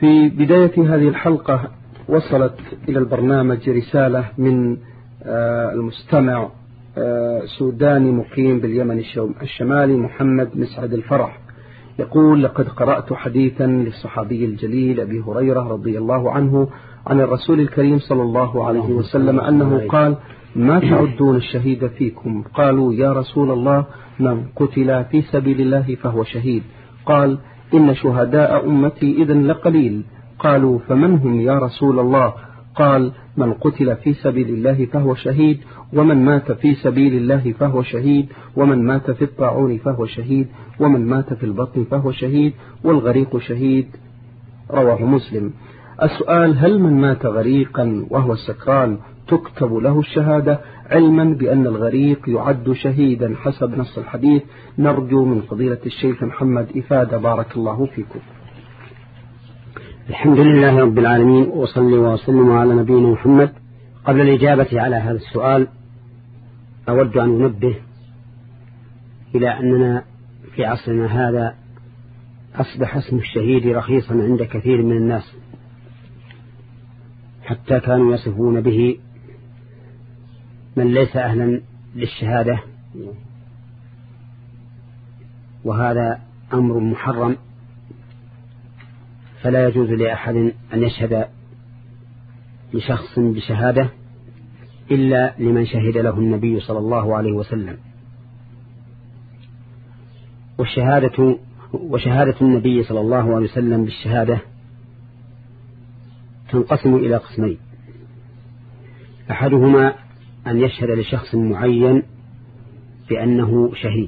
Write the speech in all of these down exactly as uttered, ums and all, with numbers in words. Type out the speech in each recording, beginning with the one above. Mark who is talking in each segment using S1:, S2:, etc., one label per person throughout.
S1: في بداية هذه الحلقة وصلت إلى البرنامج رسالة من المستمع سوداني مقيم باليمن الشمالي محمد مسعد الفرح، يقول: لقد قرأت حديثا للصحابي الجليل أبي هريرة رضي الله عنه عن الرسول الكريم صلى الله عليه وسلم أنه قال: ما تعدون الشهيد فيكم؟ قالوا: يا رسول الله، من قتل في سبيل الله فهو شهيد. قال: إن شهداء أمتي إذن لقليل. قالوا: فمن هم يا رسول الله؟ قال: من قتل في سبيل الله فهو شهيد، ومن مات في سبيل الله فهو شهيد، ومن مات في الطاعون فهو شهيد، ومن مات في البطن فهو شهيد، والغريق شهيد. رواه مسلم. السؤال: هل من مات غريقا وهو سكران تكتب له الشهادة، علما بأن الغريق يعد شهيدا حسب نص الحديث؟ نرجو من فضيلة الشيخ محمد إفادة، بارك الله فيكم.
S2: الحمد لله رب العالمين، وصلي وسلم على نبينا محمد. قبل الإجابة على هذا السؤال أود أن أنبه إلى أننا في عصرنا هذا أصبح اسم الشهيد رخيصا عند كثير من الناس، حتى كانوا يصفون به من ليس أهلا للشهادة، وهذا أمر محرم، فلا يجوز لأحد أن يشهد لشخص بشهادة إلا لمن شهد له النبي صلى الله عليه وسلم. والشهادة وشهادة النبي صلى الله عليه وسلم بالشهادة تنقسم إلى قسمين: أحدهما أن يشهد لشخص معين بأنه شهيد،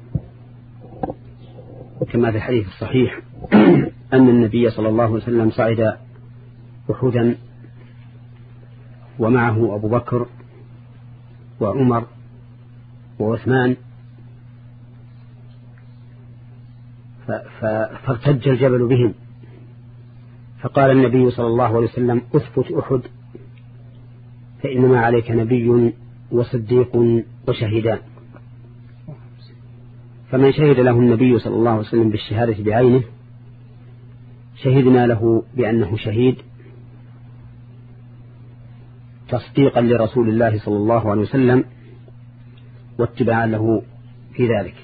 S2: كما في الحديث الصحيح أن النبي صلى الله عليه وسلم صعد أحدا ومعه أبو بكر وعمر وعثمان، فارتج الجبل بهم، فقال النبي صلى الله عليه وسلم: أثبت أحد، فإنما عليك نبي وصديق وشهيدان. فمن شهد له النبي صلى الله عليه وسلم بالشهادة بعينه شهدنا له بأنه شهيد تصديقا لرسول الله صلى الله عليه وسلم واتباعا له في ذلك.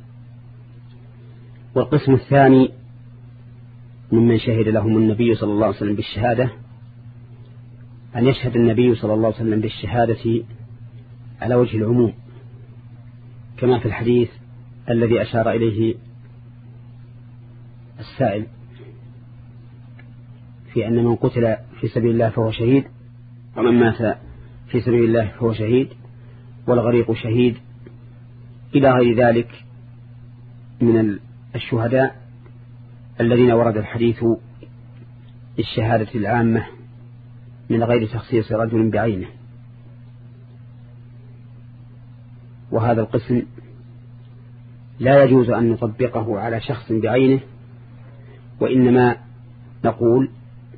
S2: والقسم الثاني ممن شهد لهم النبي صلى الله عليه وسلم بالشهادة أن يشهد النبي صلى الله عليه وسلم بالشهادة على وجه العموم، كما في الحديث الذي أشار إليه السائل في أن من قتل في سبيل الله فهو شهيد، ومن مات في سبيل الله فهو شهيد، والغريق شهيد، إلى غير ذلك من الشهداء الذين ورد الحديث بالشهادة العامة من غير تخصيص رجل بعينه. وهذا القسم لا يجوز أن نطبقه على شخص بعينه، وإنما نقول: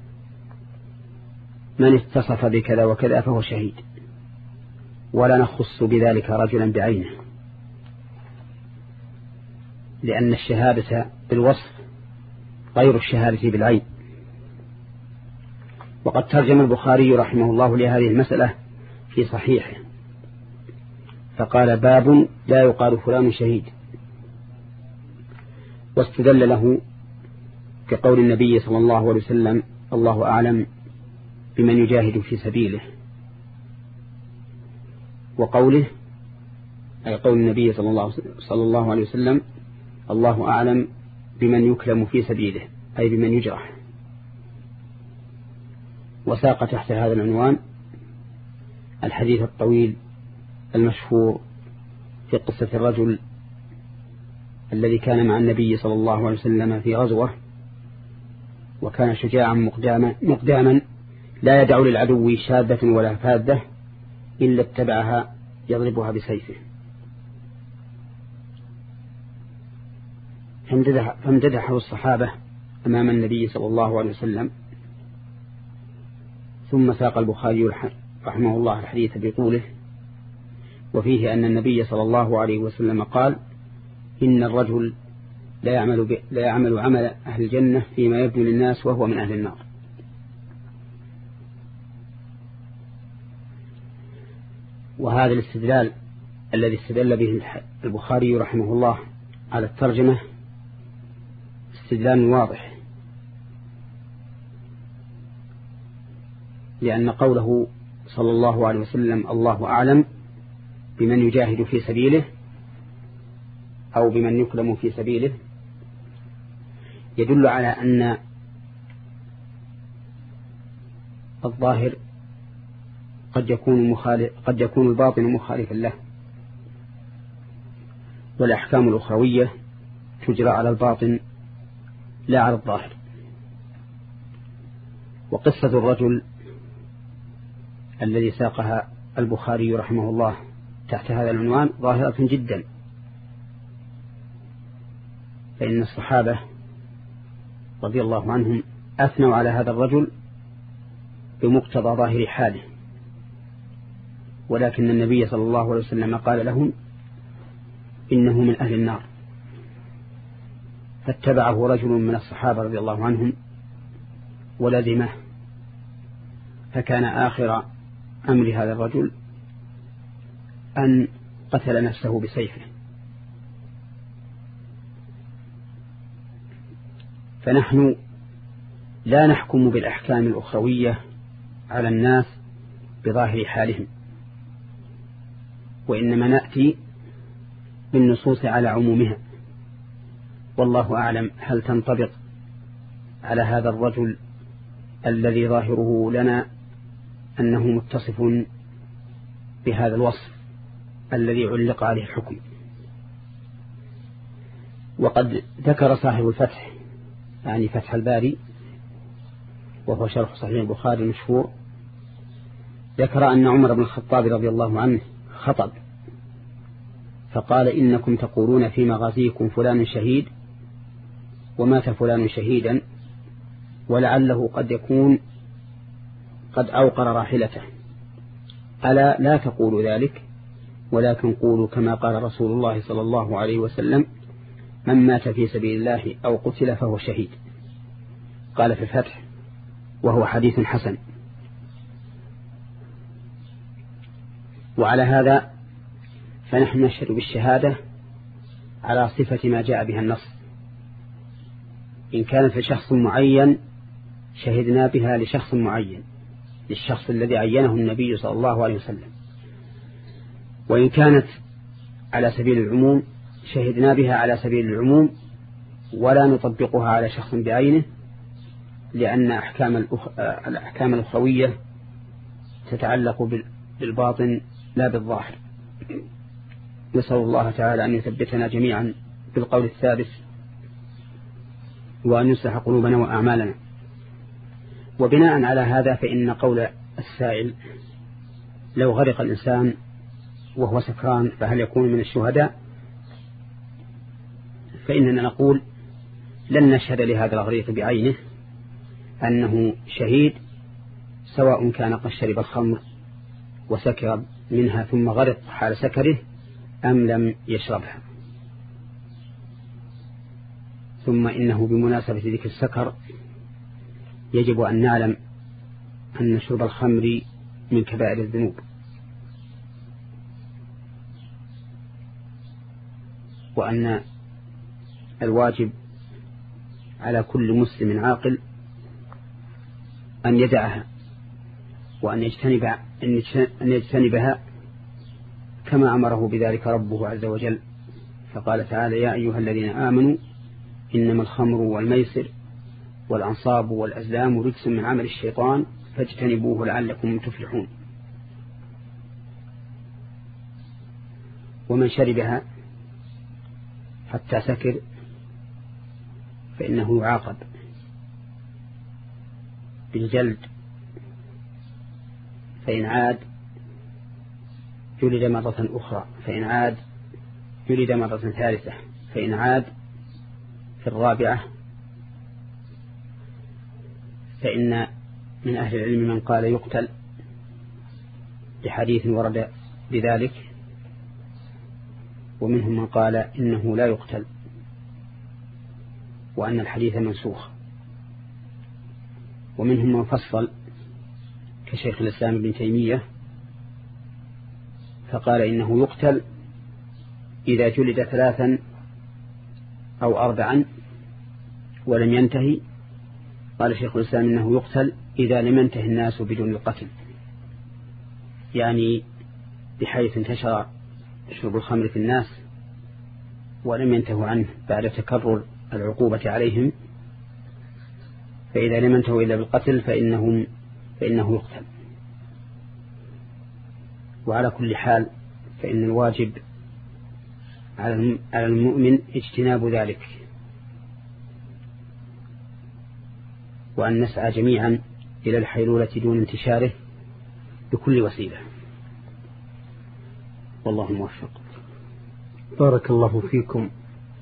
S2: من اتصف بكذا وكذا فهو شهيد، ولا نخص بذلك رجلا بعينه، لأن الشهادة بالوصف غير الشهادة بالعين. وقد ترجم البخاري رحمه الله لهذه المسألة في صحيحه فقال: باب لا يقال فلان شهيد، واستدل له كقول النبي صلى الله عليه وسلم: الله أعلم بمن يجاهد في سبيله، وقوله أي قول النبي صلى الله, صلى الله عليه وسلم: الله أعلم بمن يكلم في سبيله، أي بمن يجرح. وساق تحت هذا العنوان الحديث الطويل المشهور في قصة الرجل الذي كان مع النبي صلى الله عليه وسلم في غزوة، وكان شجاعا مقداما, مقداما لا يدع للعدو شاذة ولا فاذة إلا اتبعها يضربها بسيفه، فامتدحه الصحابة أمام النبي صلى الله عليه وسلم. ثم ساق البخاري رحمه الله الحديث بقوله: وفيه أن النبي صلى الله عليه وسلم قال: إن الرجل لا يعمل, ب... لا يعمل عمل أهل الجنة فيما يبدو للناس وهو من أهل النار. وهذا الاستدلال الذي استدل به البخاري رحمه الله على الترجمة استدلال واضح، لأن قوله صلى الله عليه وسلم الله أعلم بمن يجاهد في سبيله أو بمن يكلم في سبيله يدل على أن الظاهر قد يكون مخالف قد يكون الباطن مخالفا له، والأحكام الأخروية تجرى على الباطن لا على الظاهر. وقصة الرجل الذي ساقها البخاري رحمه الله تحت هذا العنوان ظاهرة جدا، فإن الصحابة رضي الله عنهم أثنوا على هذا الرجل بمقتضى ظاهر حاله، ولكن النبي صلى الله عليه وسلم قال لهم إنه من أهل النار، فاتبعه رجل من الصحابة رضي الله عنهم ولزمه، فكان آخر أمر هذا الرجل أن قتل نفسه بسيفه. فنحن لا نحكم بالأحكام الأخروية على الناس بظاهر حالهم، وإنما نأتي بالنصوص على عمومها. والله أعلم هل تنطبق على هذا الرجل الذي ظاهره لنا أنه متصف بهذا الوصف الذي علق عليه الحكم. وقد ذكر صاحب الفتح يعني فتح الباري وهو شرح صحيح البخاري المشهور، ذكر أن عمر بن الخطاب رضي الله عنه خطب فقال إنكم تقولون في مغازيكم فلان شهيد ومات فلان شهيدا، ولعله قد يكون قد أوقر راحلته، ألا لا تقولوا ذلك، ولكن قولوا كما قال رسول الله صلى الله عليه وسلم من مات في سبيل الله أو قتل فهو شهيد. قال في الفتح وهو حديث حسن. وعلى هذا فنحن نشهد بالشهادة على صفة ما جاء بها النص، إن كانت لشخص معين شهدنا بها لشخص معين، للشخص الذي عينه النبي صلى الله عليه وسلم، وإن كانت على سبيل العموم شهدنا بها على سبيل العموم ولا نطبقها على شخص بعينه، لأن أحكام الأخ... الأحكام الأخوية تتعلق بالباطن لا بالظاهر. نسأل الله تعالى أن يثبتنا جميعا بالقول الثابت وأن يصلح قلوبنا وأعمالنا. وبناء على هذا فإن قول السائل لو غرق الإنسان وهو سكران فهل يكون من الشهداء، فإننا نقول لن نشهد لهذا الغريق بعينه أنه شهيد، سواء كان قد شرب الخمر وسكر منها ثم غرق حال سكره أم لم يشربها. ثم إنه بمناسبة ذكر السكر يجب أن نعلم أن شرب الخمر من كبائر الذنوب، وأن الواجب على كل مسلم عاقل أن يدعها وأن يجتنب أن يجتنبها كما أمره بذلك ربه عز وجل، فقال تعالى يا أيها الذين آمنوا إنما الخمر والميسر والأنصاب والأزلام رجس من عمل الشيطان فاجتنبوه لعلكم تفلحون. ومن شربها حتى سكر فإنه يعاقب بالجلد، فإن عاد جلد مرة أخرى، فإن عاد جلد مرة ثالثة، فإن عاد في الرابعة. فإن من أهل العلم من قال يقتل لحديث ورد بذلك، ومنهم من قال إنه لا يقتل وأن الحديث منسوخ. ومنهم من فصل كشيخ الإسلام ابن تيمية فقال إنه يقتل إذا جلد ثلاثا أو أربعا ولم ينتهي. قال شيخ الإسلام إنه يقتل إذا لم ينتهي الناس بدون القتل، يعني بحيث انتشر شرب الخمر في الناس ولم ينتهوا عنه بعد تكرر العقوبة عليهم، فإذا لم ينتهوا إلا بالقتل فإنهم فإنه يقتل. وعلى كل حال فإن الواجب على المؤمن اجتناب ذلك، وأن نسعى جميعا إلى الحيلولة دون انتشاره بكل وسيلة، والله موفق.
S1: بارك الله فيكم.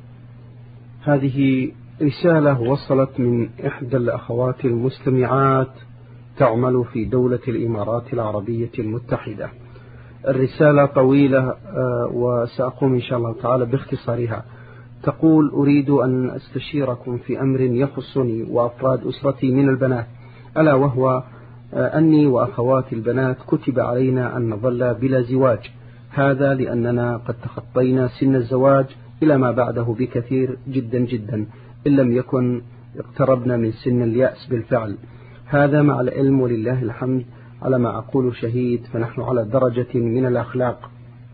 S1: هذه رسالة وصلت من إحدى الأخوات المستمعات تعمل في دولة الإمارات العربية المتحدة. الرسالة طويلة وسأقوم إن شاء الله تعالى باختصارها. تقول: أريد أن أستشيركم في أمر يخصني وأفراد أسرتي من البنات، ألا وهو أني وأخواتي البنات كتب علينا أن نظل بلا زواج، هذا لأننا قد تخطينا سن الزواج إلى ما بعده بكثير جدا جدا، إن لم يكن اقتربنا من سن اليأس بالفعل. هذا مع العلم ولله الحمد على ما أقول شهيد، فنحن على درجة من الأخلاق،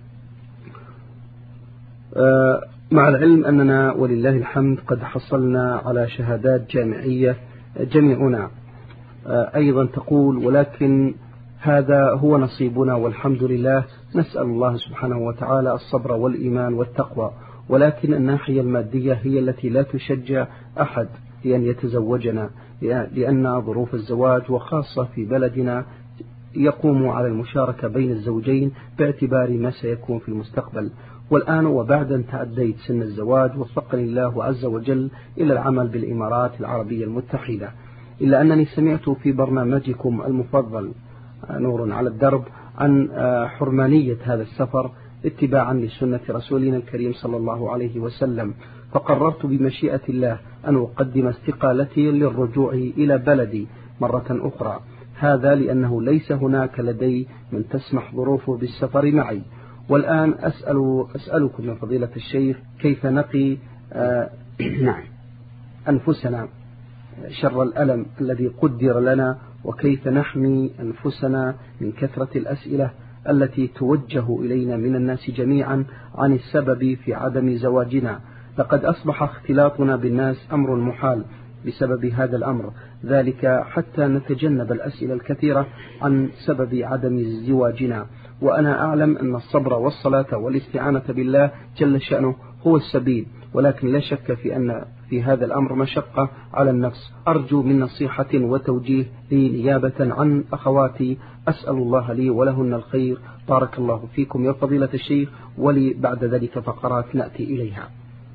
S1: مع العلم أننا ولله الحمد قد حصلنا على شهادات جامعية جميعنا. أيضا تقول: ولكن هذا هو نصيبنا والحمد لله، نسأل الله سبحانه وتعالى الصبر والإيمان والتقوى، ولكن الناحية المادية هي التي لا تشجع أحد لأن يتزوجنا، لأن ظروف الزواج وخاصة في بلدنا يقوم على المشاركة بين الزوجين باعتبار ما سيكون في المستقبل. والآن وبعد أن تعديت سن الزواج وفقني الله عز وجل إلى العمل بالإمارات العربية المتحدة، إلا أنني سمعت في برنامجكم المفضل نور على الدرب عن حرمانية هذا السفر اتباعا لسنة رسولنا الكريم صلى الله عليه وسلم، فقررت بمشيئة الله أن أقدم استقالتي للرجوع إلى بلدي مرة أخرى، هذا لأنه ليس هناك لدي من تسمح ظروفه بالسفر معي. والآن أسأل أسألكم من فضيلة الشيخ كيف نقي نعم أنفسنا شر الألم الذي قدر لنا، وكيف نحمي أنفسنا من كثرة الأسئلة التي توجه إلينا من الناس جميعا عن السبب في عدم زواجنا. لقد أصبح اختلاطنا بالناس أمر محال بسبب هذا الأمر، ذلك حتى نتجنب الأسئلة الكثيرة عن سبب عدم زواجنا. وأنا أعلم أن الصبر والصلاة والاستعانة بالله جل شأنه هو السبيل، ولكن لا شك في أن في هذا الأمر مشقة على النفس. أرجو من نصيحة وتوجيه لي نيابة عن أخواتي، أسأل الله لي ولهن الخير. بارك الله فيكم يا فضيلة الشيخ، ولي بعد ذلك فقرات نأتي إليها.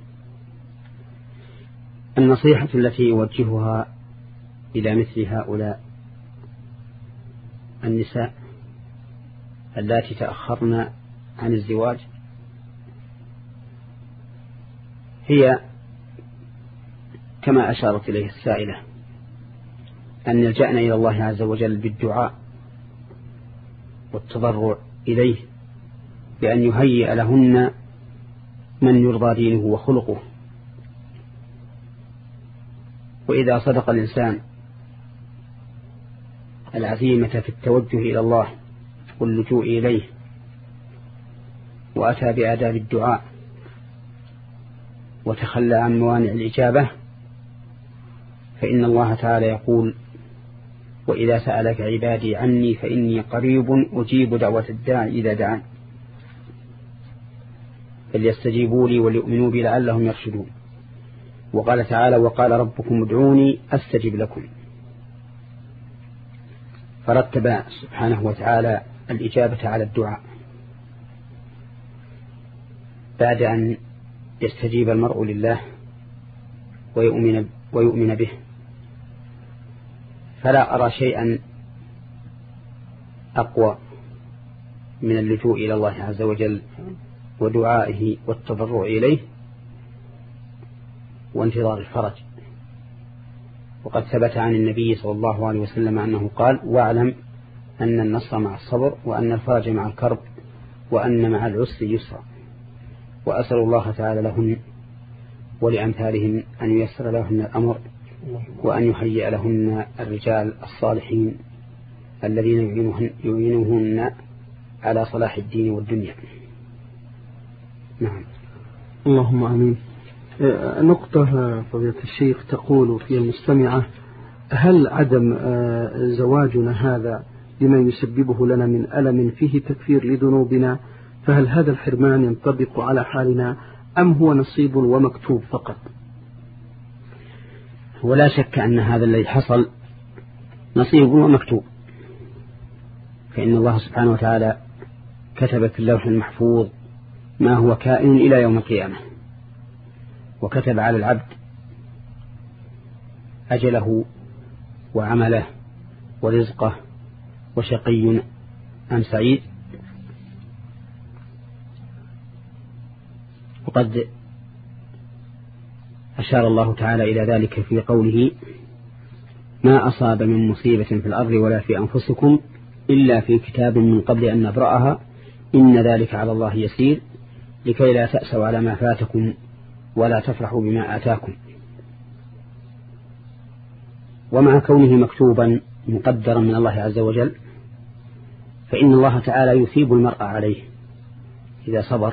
S2: النصيحة التي يوجهها إلى مثل هؤلاء النساء التي تأخرن عن الزواج هي كما أشارت إليه السائلة، أن يلجأن إلى الله عز وجل بالدعاء والتضرع إليه بأن يهيئ لهن من يرضى دينه وخلقه. وإذا صدق الإنسان العزيمة في التوجه إلى الله واللجوء إليه وأتى بآداب الدعاء وتخلى عن موانع الإجابة، فإن الله تعالى يقول: وإذا سألك عبادي عني فإني قريب أجيب دعوة الداعي إذا دعان فليستجيبوا لي وليؤمنوا بي لعلهم يرشدون. وقال تعالى: وقال ربكم ادعوني أستجب لكم. فرتب سبحانه وتعالى الإجابة على الدعاء بعد أن يستجيب المرء لله ويؤمن, ويؤمن به. فلا أرى شيئا أقوى من اللجوء إلى الله عز وجل ودعائه والتضرع إليه وانتظار الفرج. وقد ثبت عن النبي صلى الله عليه وسلم أنه قال: واعلم أن النصر مع الصبر، وأن الفرج مع الكرب، وأن مع العسر يسرا. وأسأل الله تعالى لهن ولأمثالهن أن ييسر لهن الأمر، وأن يهيئ لهن الرجال الصالحين الذين يعينوهن على صلاح الدين والدنيا. نعم.
S1: اللهم آمين. نقطة فضيلة الشيخ تقول في المستمعة: هل عدم زواجنا هذا لما يسببه لنا من ألم فيه تكفير لذنوبنا، فهل هذا الحرمان ينطبق على حالنا أم هو نصيب ومكتوب فقط؟
S2: ولا شك أن هذا الذي حصل نصيب ومكتوب، فإن الله سبحانه وتعالى كتب في اللوح المحفوظ ما هو كائن إلى يوم القيامة، وكتب على العبد أجله وعمله ورزقه وشقي أم سعيد. وقد أشار الله تعالى إلى ذلك في قوله: ما أصاب من مصيبة في الأرض ولا في أنفسكم إلا في كتاب من قبل أن نبرأها إن ذلك على الله يسير لكي لا تأسوا على ما فاتكم ولا تفرحوا بما آتاكم. ومع كونه مكتوبا مقدرا من الله عز وجل، فإن الله تعالى يثيب المرء عليه إذا صبر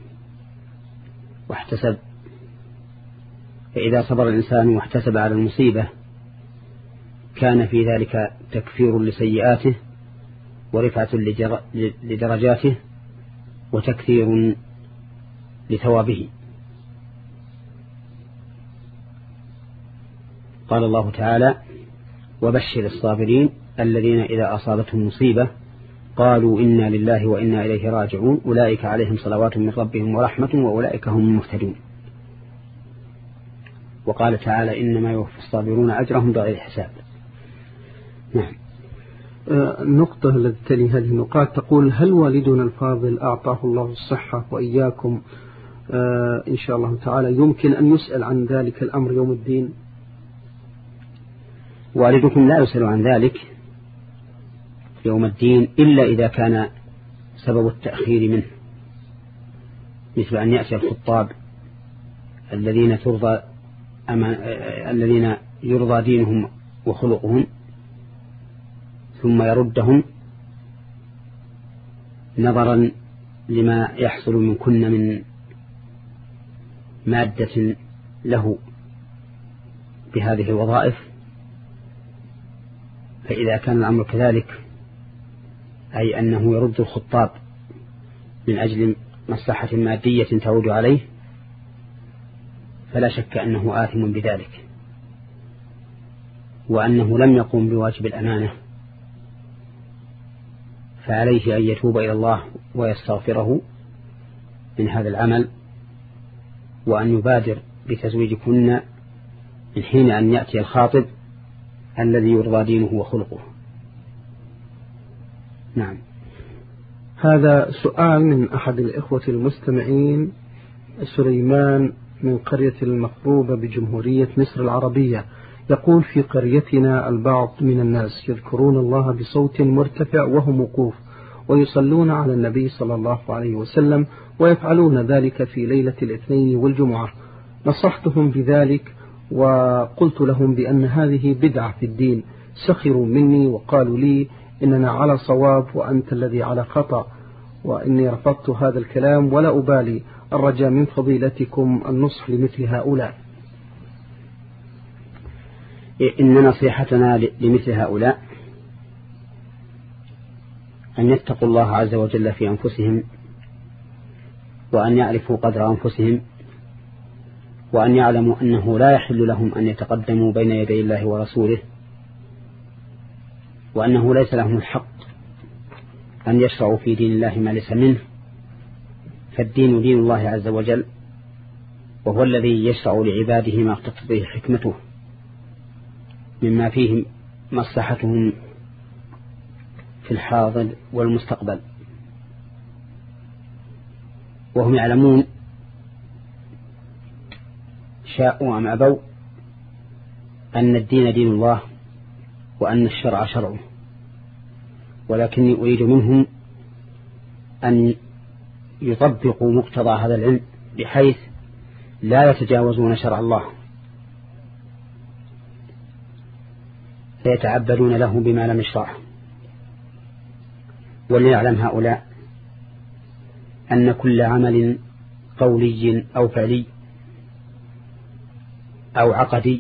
S2: واحتسب. فإذا صبر الإنسان واحتسب على المصيبة كان في ذلك تكفير لسيئاته ورفعة لدرجاته وتكثير لثوابه. قال الله تعالى: وبشر الصابرين الذين إذا أصابتهم مصيبة قالوا إنا لله وإنا إليه راجعون أولئك عليهم صلوات من ربهم ورحمة وأولئك هم المهتدون. وقال تعالى: إنما يوفى الصابرون أجرهم بغير حساب. نعم.
S1: النقطة التي تلي هذه النقاط تقول: هل والدنا الفاضل أعطاه الله الصحة وإياكم إن شاء الله تعالى يمكن أن يسأل عن ذلك الأمر يوم الدين؟
S2: والدكم لا يسأل عن ذلك يوم الدين إلا إذا كان سبب التأخير منه، مثل أن يأتي الخطاب الذين ترضى أما الذين يرضى دينهم وخلقهم ثم يردهم نظرا لما يحصل من كن من مادة له بهذه الوظائف. فإذا كان الأمر كذلك، أي أنه يرد الخطاب من أجل مصلحة مادية تعود عليه، فلا شك أنه آثم بذلك، وأنه لم يقوم بواجب الأمانة، فعليه أن يتوب إلى الله ويستغفره من هذا العمل، وأن يبادر بتزويجكن من حين أن يأتي الخاطب الذي يرضى دينه وخلقه. نعم.
S1: هذا سؤال من أحد الإخوة المستمعين، سليمان من قرية المقروبة بجمهورية مصر العربية، يقول: في قريتنا البعض من الناس يذكرون الله بصوت مرتفع وهم وقوف، ويصلون على النبي صلى الله عليه وسلم، ويفعلون ذلك في ليلة الاثنين والجمعة. نصحتهم بذلك وقلت لهم بأن هذه بدعة في الدين، سخروا مني وقالوا لي إننا على صواب وأنت الذي على خطأ، وإني رفضت هذا الكلام ولا أبالي. الرجاء من فضيلتكم النصح لمثل هؤلاء.
S2: إن نصيحتنا لمثل هؤلاء أن يتقوا الله عز وجل في أنفسهم، وأن يعرفوا قدر أنفسهم، وأن يعلموا أنه لا يحل لهم أن يتقدموا بين يدي الله ورسوله، وأنه ليس لهم الحق أن يشرعوا في دين الله ما ليس منه، فالدين دين الله عز وجل، وهو الذي يشرع لعباده ما تقتضيه حكمته مما فيه مصلحتهم في الحاضر والمستقبل. وهم يعلمون شاءوا أم أبوا أن الدين دين الله وأن الشرع شرعه، ولكني أريد منهم أن يطبقوا مقتضى هذا العلم بحيث لا يتجاوزون شرع الله فيتعبدون له بما لم يشرعه. وليعلم هؤلاء أن كل عمل قولي أو فعلي أو عقدي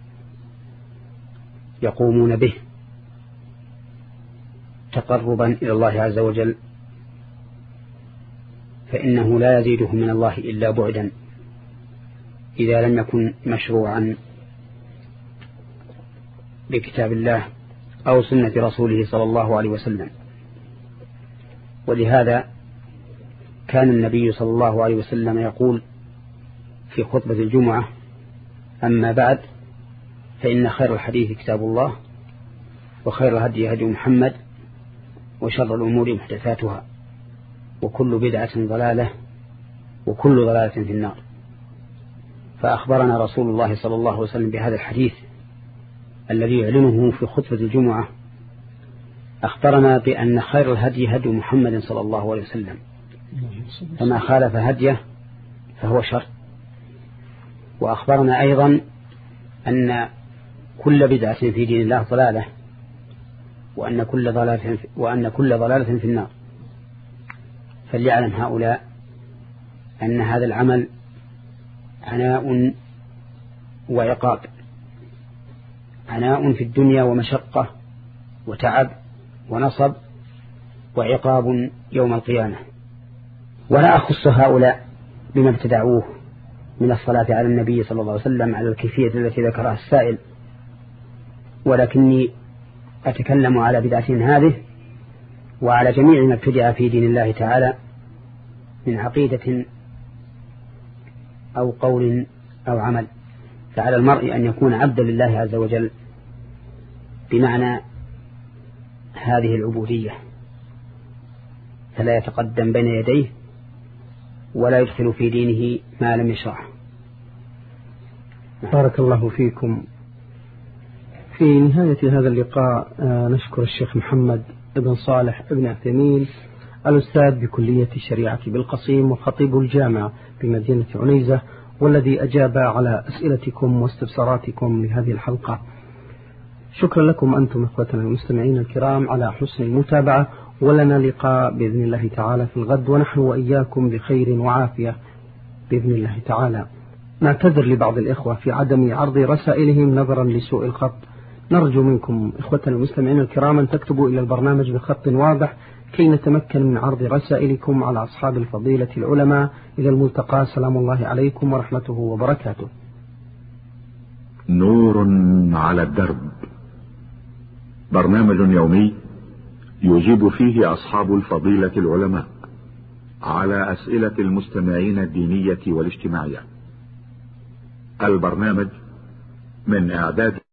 S2: يقومون به تقربا إلى الله عز وجل فإنه لا يزيدهم من الله إلا بعدا إذا لم يكن مشروعا بكتاب الله أو سنة رسوله صلى الله عليه وسلم. ولهذا كان النبي صلى الله عليه وسلم يقول في خطبة الجمعة: أما بعد فإن خير الحديث كتاب الله وخير الهدي هدي محمد وشر الأمور محدثاتها وكل بدعة ضلالة وكل ضلالة في النار. فأخبرنا رسول الله صلى الله عليه وسلم بهذا الحديث الذي يعلنه في خطبة الجمعة، أخبرنا بأن خير الهدي هدي محمد صلى الله عليه وسلم، فما خالف هديه فهو شر. وأخبرنا أيضا أن كل بدعة في دين الله ضلالة وأن كل ضلالة وأن كل ضلالة في النار. فليعلم هؤلاء أن هذا العمل عناء وعقاب، عناء في الدنيا ومشقة وتعب ونصب، وعقاب يوم القيامة. ولا أخص هؤلاء بما ابتدعوه من الصلاة على النبي صلى الله عليه وسلم على الكيفية التي ذكرها السائل، ولكني أتكلم على بدعتهم هذه وعلى جميع ما ابتدع في دين الله تعالى من عقيدة أو قول أو عمل. فعلى المرء أن يكون عبدا لله عز وجل بمعنى هذه العبودية، فلا يتقدم بين يديه ولا يدخل في دينه ما لم يشرعه.
S1: بارك الله فيكم. في نهاية هذا اللقاء نشكر الشيخ محمد بن صالح بن عثيمين الأستاذ بكلية الشريعة بالقصيم وخطيب الجامعة بمدينة عنيزة، والذي أجاب على أسئلتكم واستفساراتكم لهذه الحلقة. شكرا لكم أنتم إخوتنا المستمعين الكرام على حسن المتابعة، ولنا لقاء بإذن الله تعالى في الغد، ونحن وإياكم بخير وعافية بإذن الله تعالى. نعتذر لبعض الإخوة في عدم عرض رسائلهم نظرا لسوء الخط. نرجو منكم إخوتنا المستمعين الكرام أن تكتبوا إلى البرنامج بخط واضح كي نتمكن من عرض رسائلكم على أصحاب الفضيلة العلماء. إلى الملتقى، سلام الله عليكم ورحمته وبركاته.
S3: نور على الدرب، برنامج يومي يجيب فيه أصحاب الفضيلة العلماء على أسئلة المستمعين الدينية والاجتماعية. البرنامج من إعداد